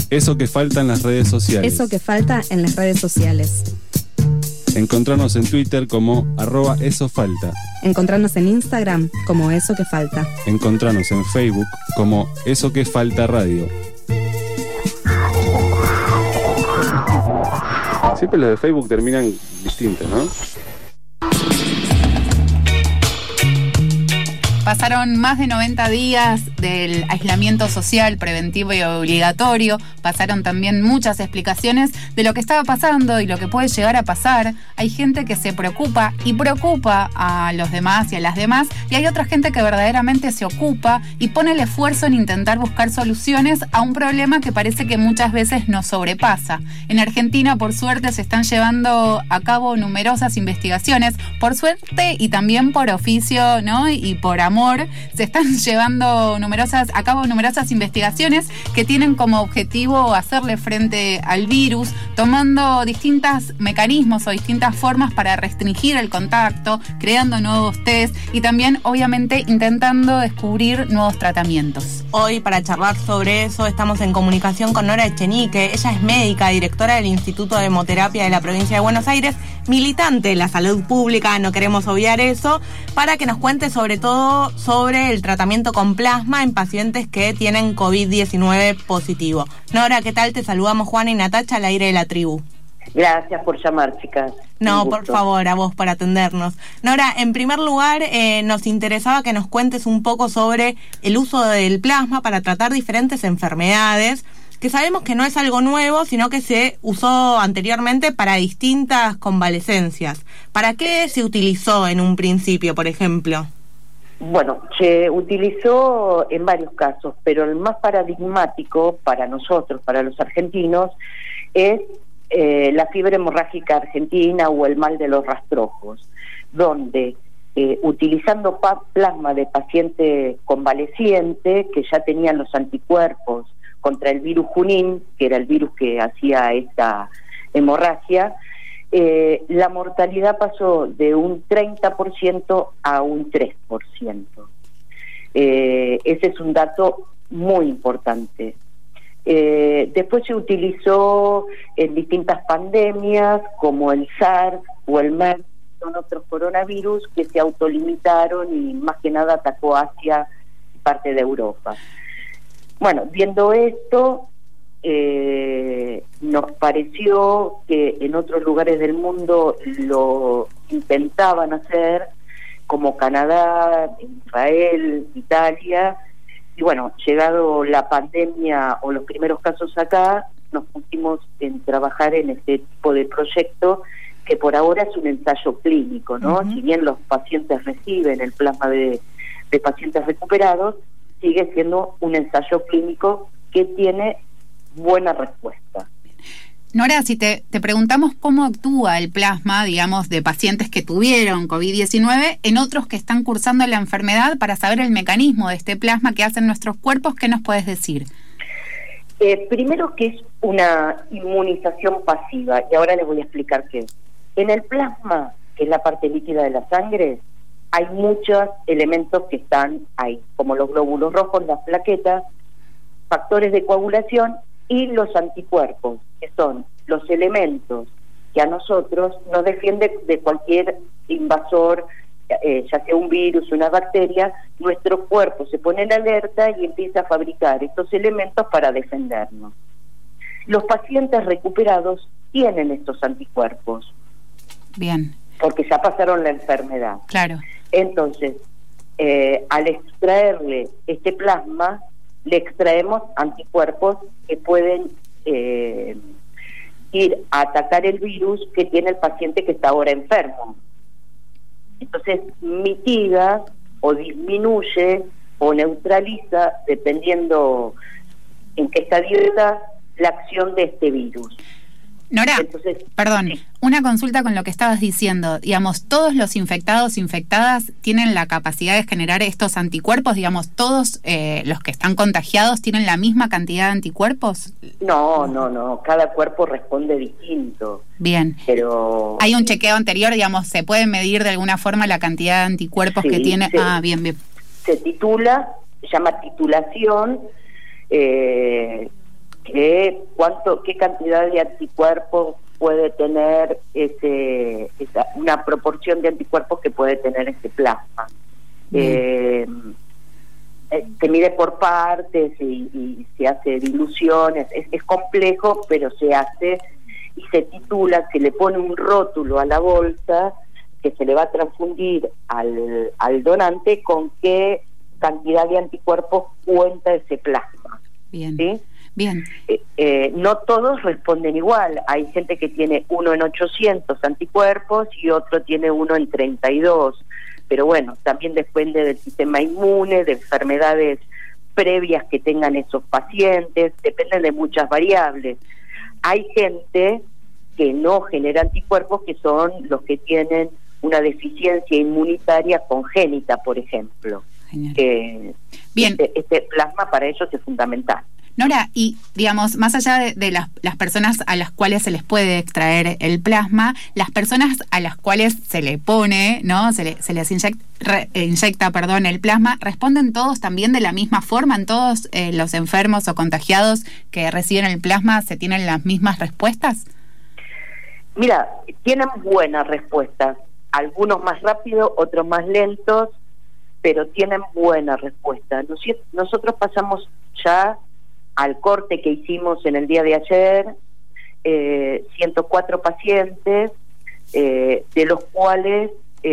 Eso que falta en las redes sociales. Eso que falta en las redes sociales. Encontrarnos en Twitter como @esofalta. Encontrarnos en Instagram como Eso que Falta. Encontrarnos en Facebook como Eso que Falta Radio. Siempre los de Facebook terminan distintos, ¿no? Pasaron más de 90 días del aislamiento social preventivo y obligatorio. Pasaron también muchas explicaciones de lo que estaba pasando y lo que puede llegar a pasar. Hay gente que se preocupa y preocupa a los demás y a las demás. Y hay otra gente que verdaderamente se ocupa y pone el esfuerzo en intentar buscar soluciones a un problema que parece que muchas veces nos sobrepasa. En Argentina, por suerte, se están llevando a cabo numerosas investigaciones. Por suerte y también por oficio, ¿no? Y por amor. Se están llevando a cabo numerosas investigaciones que tienen como objetivo hacerle frente al virus, tomando distintos mecanismos o distintas formas para restringir el contacto, creando nuevos test y también, obviamente, intentando descubrir nuevos tratamientos. Hoy, para charlar sobre eso, estamos en comunicación con Nora Echenique. Ella es médica, directora del Instituto de Hemoterapia de la provincia de Buenos Aires, militante de la salud pública, no queremos obviar eso, para que nos cuente sobre todo sobre el tratamiento con plasma en pacientes que tienen COVID-19 positivo. Nora, ¿qué tal? Te saludamos Juana y Natacha al aire de la tribu. Gracias por llamar, chicas. No, por favor, a vos por atendernos. Nora, en primer lugar, nos interesaba que nos cuentes un poco sobre el uso del plasma para tratar diferentes enfermedades, que sabemos que no es algo nuevo, sino que se usó anteriormente para distintas convalecencias. ¿Para qué se utilizó en un principio, por ejemplo? Bueno, se utilizó en varios casos, pero el más paradigmático para nosotros, para los argentinos, es la fiebre hemorrágica argentina o el mal de los rastrojos, donde utilizando plasma de paciente convaleciente que ya tenían los anticuerpos contra el virus Junín, que era el virus que hacía esta hemorragia, la mortalidad pasó de un 30% a un 3%. Ese es un dato muy importante. Después se utilizó en distintas pandemias, como el SARS o el MERS, son otros coronavirus que se autolimitaron y más que nada atacó Asia y parte de Europa. Bueno, viendo esto, nos pareció que en otros lugares del mundo lo intentaban hacer, como Canadá, Israel, Italia, y bueno, llegado la pandemia o los primeros casos acá, nos pusimos en trabajar en este tipo de proyecto que por ahora es un ensayo clínico, ¿no? Si bien los pacientes reciben el plasma de pacientes recuperados, sigue siendo un ensayo clínico que tiene buena respuesta. Nora, si te preguntamos cómo actúa el plasma, digamos, de pacientes que tuvieron COVID-19 en otros que están cursando la enfermedad, para saber el mecanismo de este plasma que hacen nuestros cuerpos, ¿qué nos puedes decir? Primero que es una inmunización pasiva, y ahora les voy a explicar qué es. En el plasma, que es la parte líquida de la sangre, hay muchos elementos que están ahí, como los glóbulos rojos, las plaquetas, factores de coagulación y los anticuerpos, que son los elementos que a nosotros nos defienden de cualquier invasor, ya sea un virus, una bacteria. Nuestro cuerpo se pone en alerta y empieza a fabricar estos elementos para defendernos. Los pacientes recuperados tienen estos anticuerpos. Bien. Porque ya pasaron la enfermedad. Claro. Entonces, al extraerle este plasma, le extraemos anticuerpos que pueden ir a atacar el virus que tiene el paciente que está ahora enfermo. Entonces mitiga o disminuye o neutraliza, dependiendo en qué estadio está, la acción de este virus. Nora, entonces, perdón, sí. Una consulta con lo que estabas diciendo. Digamos, ¿todos los infectados, infectadas tienen la capacidad de generar estos anticuerpos? Digamos, ¿todos los que están contagiados tienen la misma cantidad de anticuerpos? No. Cada cuerpo responde distinto. Bien. Pero ¿hay un chequeo anterior? Digamos, ¿se puede medir de alguna forma la cantidad de anticuerpos que tiene? Bien. Se titula, se llama titulación, que qué cantidad de anticuerpos puede tener una proporción de anticuerpos que puede tener ese plasma. Se mide por partes y se hace diluciones, es complejo, pero se hace y se titula, se le pone un rótulo a la bolsa que se le va a transfundir al donante con qué cantidad de anticuerpos cuenta ese plasma. Bien. ¿Sí? Bien. No todos responden igual. Hay gente que tiene 1 en 800 anticuerpos y otro tiene 1 en 32. Pero bueno, también depende del sistema inmune, de enfermedades previas que tengan esos pacientes, depende de muchas variables. Hay gente que no genera anticuerpos, que son los que tienen una deficiencia inmunitaria congénita, por ejemplo. Genial. Bien. Este plasma para ellos es fundamental. Nora, y digamos, más allá de las personas a las cuales se les puede extraer el plasma, las personas a las cuales se le pone, ¿no? Se les inyecta, el plasma, ¿responden todos también de la misma forma? ¿En todos los enfermos o contagiados que reciben el plasma se tienen las mismas respuestas? Mira, tienen buenas respuestas, algunos más rápido, otros más lentos, pero tienen buena respuesta. Nosotros pasamos ya al corte que hicimos en el día de ayer, 104 pacientes, de los cuales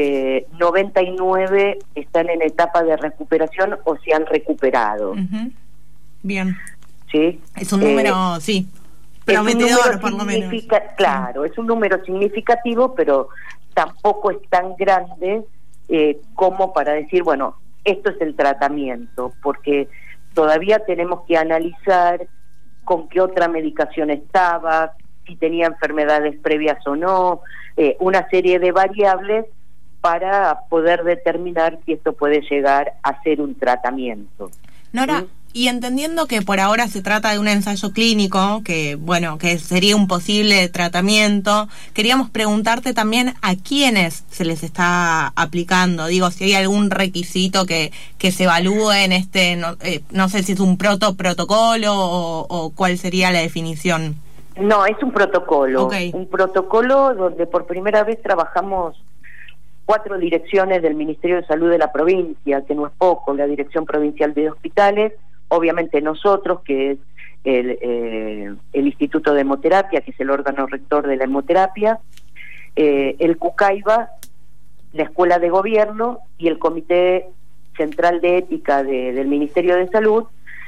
99 están en etapa de recuperación o se han recuperado. Uh-huh. Bien. ¿Sí? Es un número, sí, prometedor, por lo menos. Claro, es un número significativo, pero tampoco es tan grande como para decir, bueno, esto es el tratamiento, porque todavía tenemos que analizar con qué otra medicación estaba, si tenía enfermedades previas o no, una serie de variables para poder determinar si esto puede llegar a ser un tratamiento. Nora, ¿sí? Y entendiendo que por ahora se trata de un ensayo clínico, que sería un posible tratamiento, queríamos preguntarte también a quiénes se les está aplicando. Digo, si hay algún requisito que se evalúe en no sé si es un protocolo o cuál sería la definición. No, es un protocolo. Okay. Un protocolo donde por primera vez trabajamos 4 direcciones del Ministerio de Salud de la provincia, que no es poco, la Dirección Provincial de Hospitales, obviamente nosotros, que es el Instituto de Hemoterapia, que es el órgano rector de la hemoterapia, el CUCAIBA, la Escuela de Gobierno y el Comité Central de Ética del Ministerio de Salud,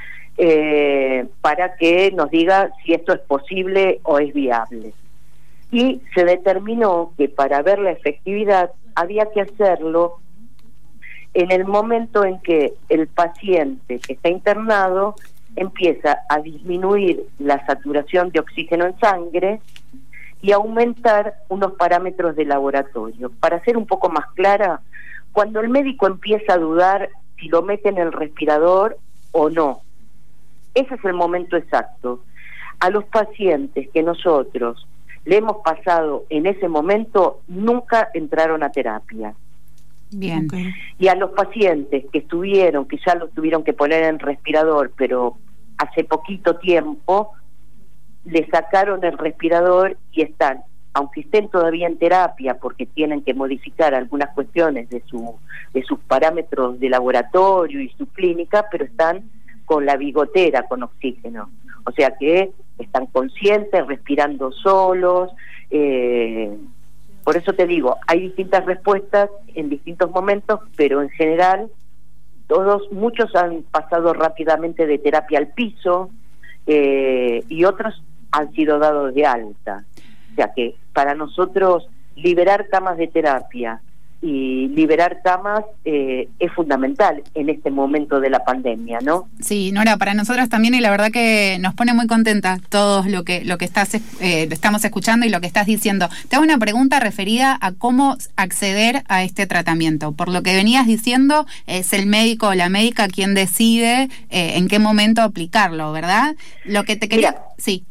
para que nos diga si esto es posible o es viable. Y se determinó que para ver la efectividad había que hacerlo en el momento en que el paciente que está internado empieza a disminuir la saturación de oxígeno en sangre y aumentar unos parámetros de laboratorio. Para ser un poco más clara, cuando el médico empieza a dudar si lo mete en el respirador o no, ese es el momento exacto. A los pacientes que nosotros le hemos pasado en ese momento nunca entraron a terapia. Bien. Okay. Y a los pacientes que ya los tuvieron que poner en respirador, pero hace poquito tiempo, le sacaron el respirador y están, aunque estén todavía en terapia, porque tienen que modificar algunas cuestiones de sus parámetros de laboratorio y su clínica, pero están con la bigotera con oxígeno. O sea que están conscientes, respirando solos. Por eso te digo, hay distintas respuestas en distintos momentos, pero en general muchos han pasado rápidamente de terapia al piso y otros han sido dados de alta. O sea que para nosotros liberar camas de terapia y liberar camas es fundamental en este momento de la pandemia, ¿no? Sí, Nora, para nosotros también, y la verdad que nos pone muy contenta todo lo que estamos escuchando y lo que estás diciendo. Te hago una pregunta referida a cómo acceder a este tratamiento. Por lo que venías diciendo, es el médico o la médica quien decide en qué momento aplicarlo, ¿verdad? Lo que te quería... Mira, sí.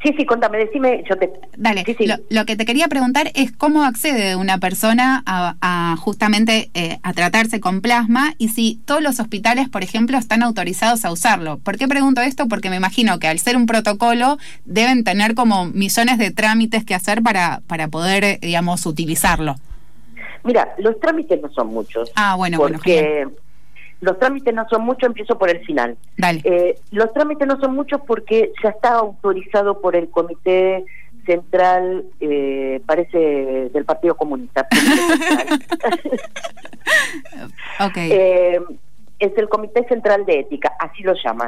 Sí, contame, decime, yo te... Dale, sí. Lo que te quería preguntar es cómo accede una persona a justamente a tratarse con plasma y si todos los hospitales, por ejemplo, están autorizados a usarlo. ¿Por qué pregunto esto? Porque me imagino que al ser un protocolo deben tener como millones de trámites que hacer para poder, digamos, utilizarlo. Mira, los trámites no son muchos. Bueno, porque los trámites no son muchos, empiezo por el final. Dale. Los trámites no son muchos porque ya está autorizado por el Comité Central, parece del Partido Comunista. Okay. Es el Comité Central de Ética, así lo llaman.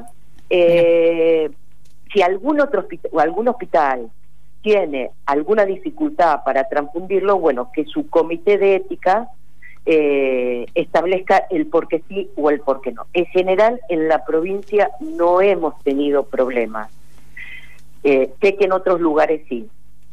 Si algún hospital tiene alguna dificultad para transfundirlo, bueno, que su comité de ética establezca el por qué sí o el por qué no. En general, en la provincia no hemos tenido problemas. Sé que en otros lugares sí.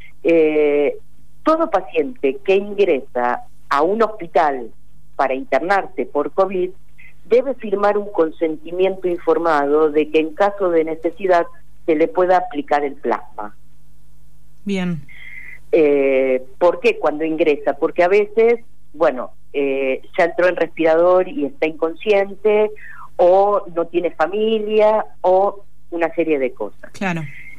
Todo paciente que ingresa a un hospital para internarse por COVID debe firmar un consentimiento informado de que en caso de necesidad se le pueda aplicar el plasma. Bien. ¿Por qué cuando ingresa? Porque a veces, bueno, ya entró en respirador y está inconsciente, o no tiene familia, o una serie de cosas. Claro.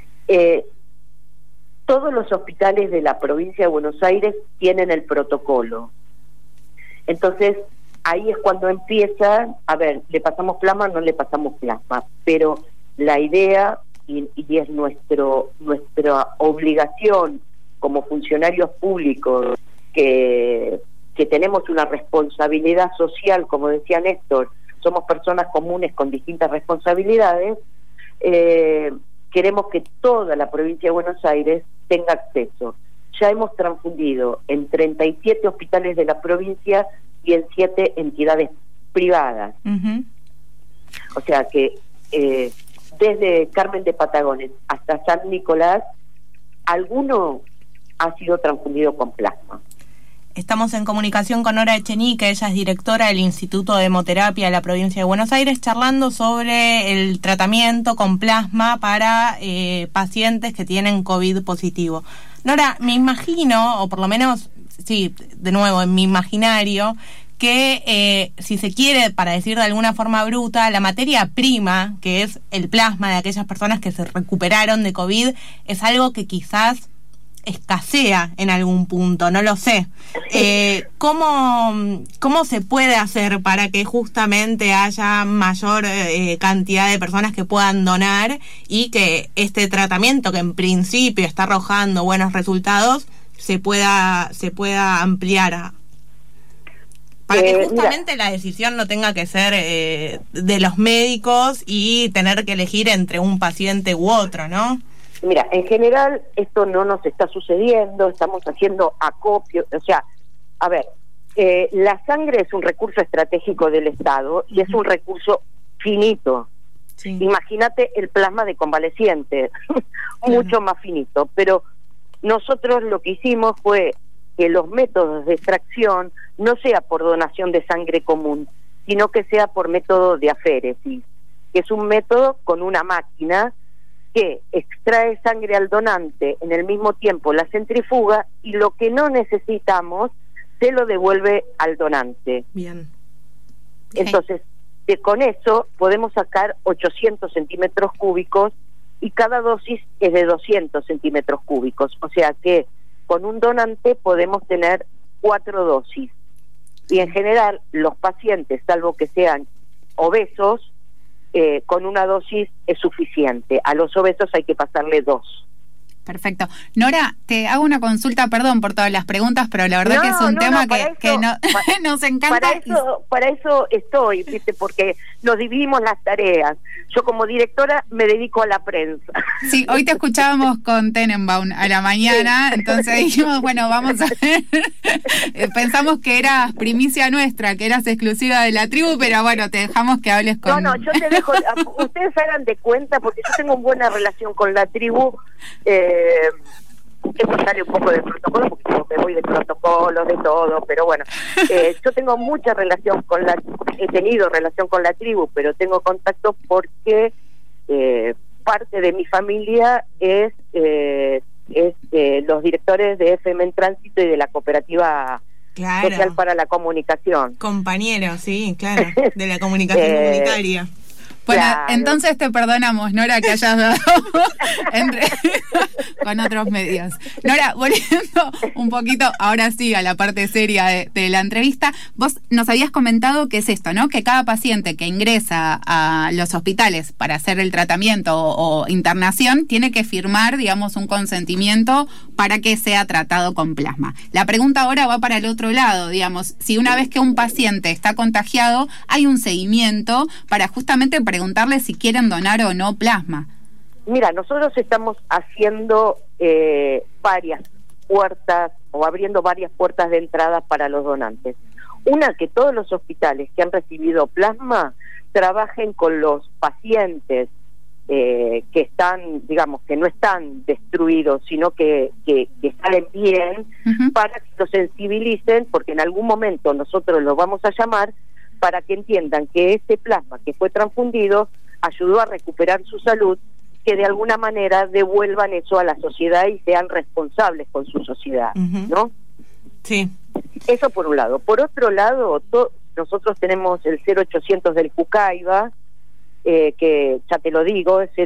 Todos los hospitales de la provincia de Buenos Aires tienen el protocolo. Entonces, ahí es cuando empieza, a ver, ¿le pasamos plasma o no le pasamos plasma? Pero la idea, y es nuestra obligación como funcionarios públicos, que tenemos una responsabilidad social, como decía Néstor, somos personas comunes con distintas responsabilidades, queremos que toda la provincia de Buenos Aires tenga acceso. Ya hemos transfundido en 37 hospitales de la provincia y en 7 entidades privadas. Uh-huh. O sea que desde Carmen de Patagones hasta San Nicolás, alguno ha sido transfundido con plasma. Estamos en comunicación con Nora Echenique, ella es directora del Instituto de Hemoterapia de la provincia de Buenos Aires, charlando sobre el tratamiento con plasma para pacientes que tienen COVID positivo. Nora, me imagino, o por lo menos, sí, de nuevo, en mi imaginario, que si se quiere, para decir de alguna forma bruta, la materia prima, que es el plasma de aquellas personas que se recuperaron de COVID, es algo que quizás escasea en algún punto, no lo sé. ¿Cómo se puede hacer para que justamente haya mayor cantidad de personas que puedan donar y que este tratamiento, que en principio está arrojando buenos resultados, se pueda ampliar para que justamente la decisión no tenga que ser de los médicos y tener que elegir entre un paciente u otro, ¿no? Mira, en general esto no nos está sucediendo, estamos haciendo acopio, o sea, a ver, la sangre es un recurso estratégico del Estado y es un recurso finito. Sí. Imagínate el plasma de convaleciente, mucho más finito, pero nosotros lo que hicimos fue que los métodos de extracción no sea por donación de sangre común, sino que sea por método de aféresis, que es un método con una máquina que extrae sangre al donante, en el mismo tiempo la centrifuga, y lo que no necesitamos se lo devuelve al donante. Bien. Entonces, con eso podemos sacar 800 centímetros cúbicos y cada dosis es de 200 centímetros cúbicos. O sea que con un donante podemos tener 4 dosis. Y en general los pacientes, salvo que sean obesos, con una dosis es suficiente. A los obesos hay que pasarle 2. Perfecto. Nora, te hago una consulta, perdón por todas las preguntas, pero la verdad que es un tema que nos encanta. Para eso estoy, ¿viste? Porque nos dividimos las tareas. Yo como directora me dedico a la prensa. Sí, hoy te escuchábamos con Tenenbaum a la mañana, sí. Entonces dijimos, bueno, vamos a ver. Pensamos que eras primicia nuestra, que eras exclusiva de la tribu, pero bueno, te dejamos que hables con... No, yo te dejo, ustedes hagan de cuenta, porque yo tengo buena relación con la tribu. Esto sale un poco del protocolo porque yo me voy de protocolos, de todo, pero bueno, yo tengo mucha relación he tenido relación con la tribu, pero tengo contacto porque parte de mi familia es los directores de FM en Tránsito y de la Cooperativa Social para la Comunicación. Compañeros, sí, claro, de la comunicación comunitaria. Bueno, claro. Entonces te perdonamos, Nora, que hayas dado con otros medios. Nora, volviendo un poquito, ahora sí, a la parte seria de la entrevista, vos nos habías comentado que es esto, ¿no? Que cada paciente que ingresa a los hospitales para hacer el tratamiento o internación tiene que firmar, digamos, un consentimiento para que sea tratado con plasma. La pregunta ahora va para el otro lado, digamos, si una vez que un paciente está contagiado, hay un seguimiento para justamente preguntarle si quieren donar o no plasma. Mira, nosotros estamos haciendo varias puertas o abriendo varias puertas de entrada para los donantes. Una, que todos los hospitales que han recibido plasma trabajen con los pacientes que están, digamos, que no están destruidos, sino que salen bien, para que los sensibilicen, porque en algún momento nosotros los vamos a llamar para que entiendan que ese plasma que fue transfundido ayudó a recuperar su salud, que de alguna manera devuelvan eso a la sociedad y sean responsables con su sociedad, ¿no? Sí. Eso por un lado. Por otro lado, nosotros tenemos el 0800 del Cucaiba, que ya te lo digo, es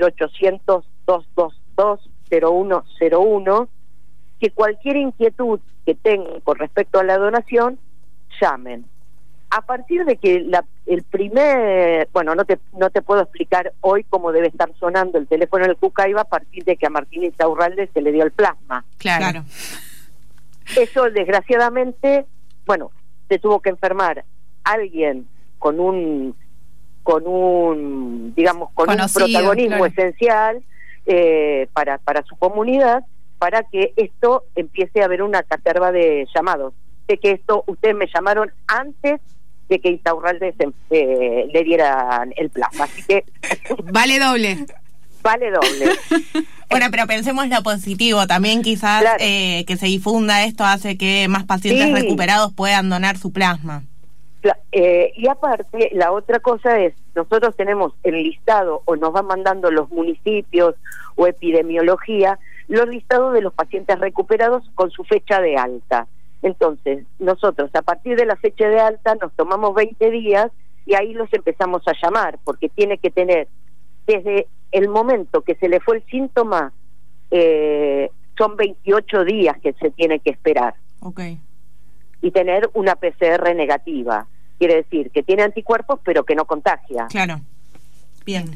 0800-222-0101, que cualquier inquietud que tengan con respecto a la donación, llamen. A partir de que el primer, bueno, no te puedo explicar hoy cómo debe estar sonando el teléfono del Cucaiba a partir de que a Martín Insaurralde se le dio el plasma. Claro. Eso, desgraciadamente, bueno, se tuvo que enfermar alguien con un digamos, con conocido, un protagonismo esencial para su comunidad, para que esto empiece a haber una caterva de llamados. De que esto, ustedes me llamaron antes de que Insaurralde le dieran el plasma, así que vale doble. Bueno, pero pensemos lo positivo también, quizás, claro, que se difunda esto hace que más pacientes recuperados puedan donar su plasma. Y aparte, la otra cosa es, nosotros tenemos el listado, o nos van mandando los municipios o epidemiología, los listados de los pacientes recuperados con su fecha de alta. Entonces, nosotros a partir de la fecha de alta nos tomamos 20 días y ahí los empezamos a llamar, porque tiene que tener, desde el momento que se le fue el síntoma, son 28 días que se tiene que esperar. Okay. Y tener una PCR negativa. Quiere decir que tiene anticuerpos, pero que no contagia. Claro. Bien.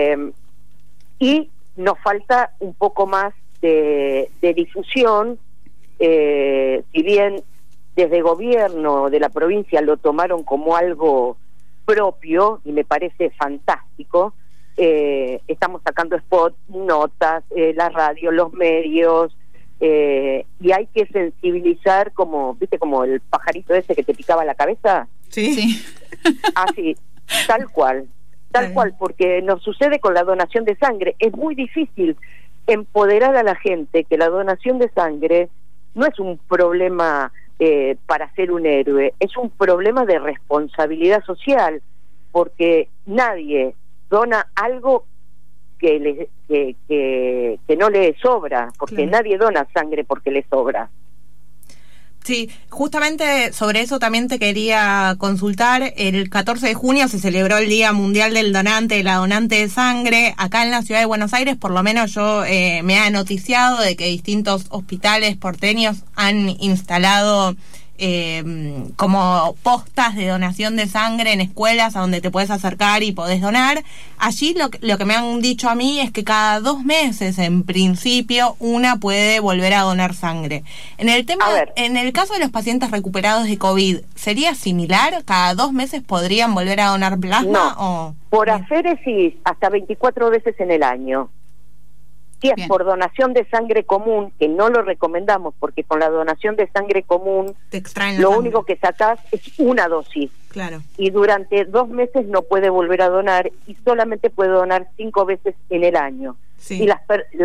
Y nos falta un poco más de difusión. Si bien desde gobierno de la provincia lo tomaron como algo propio, y me parece fantástico, estamos sacando spots, notas, la radio, los medios, y hay que sensibilizar, como, ¿viste? Como el pajarito ese que te picaba la cabeza. Sí. Así, tal cual, porque nos sucede con la donación de sangre. Es muy difícil empoderar a la gente que la donación de sangre no es un problema para ser un héroe, es un problema de responsabilidad social, porque nadie dona algo que no le sobra, porque nadie dona sangre porque le sobra. Sí, justamente sobre eso también te quería consultar. El 14 de junio se celebró el Día Mundial del Donante, de la donante de sangre. Acá en la ciudad de Buenos Aires, por lo menos yo me ha noticiado de que distintos hospitales porteños han instalado como postas de donación de sangre en escuelas a donde te puedes acercar y podés donar. Allí lo que me han dicho a mí es que cada 2 meses, en principio, una puede volver a donar sangre. En el caso de los pacientes recuperados de COVID, ¿sería similar? ¿Cada 2 meses podrían volver a donar plasma? No, por aféresis hasta 24 veces en el año. Si es por donación de sangre común, que no lo recomendamos, porque con la donación de sangre común lo único que sacás es una dosis. Claro. Y durante 2 meses no puede volver a donar, y solamente puede donar 5 veces en el año. Sí. Y las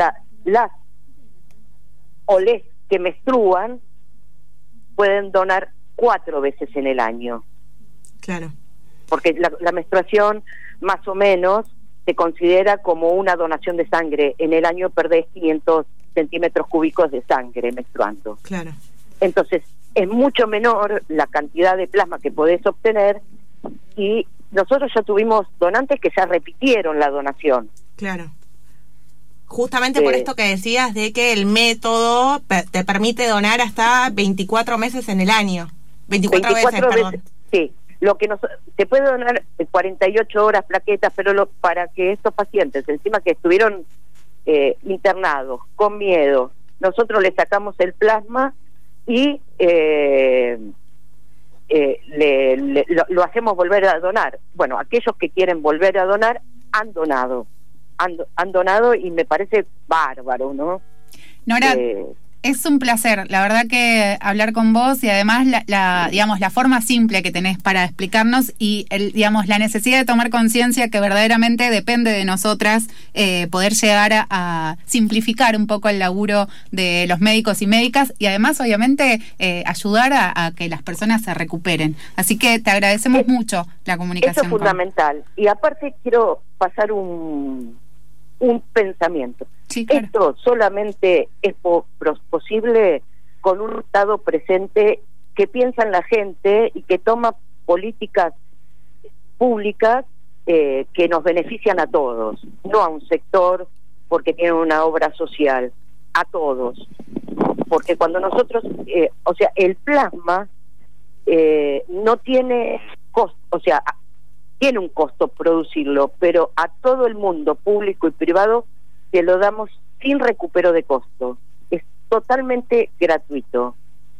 OLEs que menstruan pueden donar 4 veces en el año. Claro. Porque la menstruación, más o menos, se considera como una donación de sangre. En el año perdés 500 centímetros cúbicos de sangre menstruando. Claro. Entonces, es mucho menor la cantidad de plasma que podés obtener, y nosotros ya tuvimos donantes que ya repitieron la donación. Claro. Justamente por esto que decías de que el método te permite donar hasta 24 meses en el año. 24 veces, perdón. Sí, lo que se puede donar 48 horas plaquetas, pero para que estos pacientes, encima que estuvieron internados, con miedo, nosotros les sacamos el plasma y lo hacemos volver a donar. Bueno, aquellos que quieren volver a donar han donado. Han donado y me parece bárbaro, ¿no? Nora, es un placer, la verdad que hablar con vos, y además digamos, la forma simple que tenés para explicarnos y digamos, la necesidad de tomar conciencia que verdaderamente depende de nosotras poder llegar a simplificar un poco el laburo de los médicos y médicas, y además obviamente ayudar a que las personas se recuperen. Así que te agradecemos mucho la comunicación. Eso es fundamental. Y aparte quiero pasar un pensamiento. Sí, claro. Esto solamente es posible con un Estado presente que piensa en la gente y que toma políticas públicas que nos benefician a todos, no a un sector porque tiene una obra social, a todos. Porque cuando nosotros, el plasma no tiene costo, tiene un costo producirlo, pero a todo el mundo, público y privado, se lo damos sin recupero de costo. Es totalmente gratuito.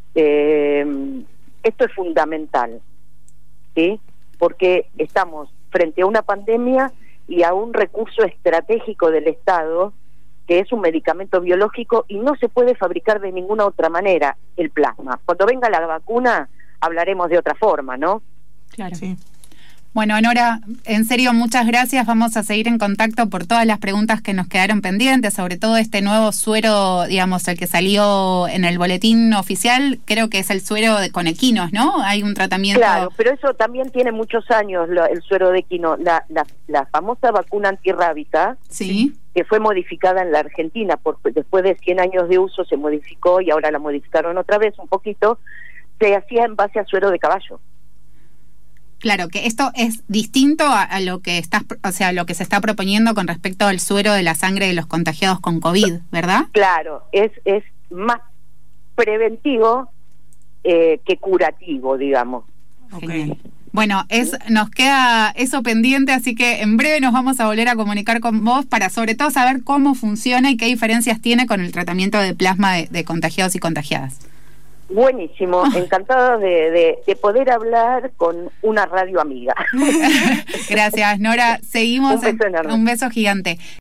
Esto es fundamental, ¿sí? Porque estamos frente a una pandemia y a un recurso estratégico del Estado, que es un medicamento biológico y no se puede fabricar de ninguna otra manera, el plasma. Cuando venga la vacuna hablaremos de otra forma, ¿no? Claro. Sí. Bueno, Nora, en serio, muchas gracias. Vamos a seguir en contacto por todas las preguntas que nos quedaron pendientes, sobre todo este nuevo suero, digamos, el que salió en el boletín oficial, creo que es el suero con equinos, ¿no? Hay un tratamiento... Claro, pero eso también tiene muchos años, el suero de equino. La famosa vacuna antirrábica, sí, que fue modificada en la Argentina, después de 100 años de uso se modificó y ahora la modificaron otra vez un poquito, se hacía en base a suero de caballo. Claro, que esto es distinto a lo que lo que se está proponiendo con respecto al suero de la sangre de los contagiados con COVID, ¿verdad? Claro, es más preventivo que curativo, digamos. Okay. Bueno, nos queda eso pendiente, así que en breve nos vamos a volver a comunicar con vos para sobre todo saber cómo funciona y qué diferencias tiene con el tratamiento de plasma de contagiados y contagiadas. Buenísimo, encantada de poder hablar con una radio amiga. Gracias, Nora. Seguimos. Un beso enorme. Un beso gigante.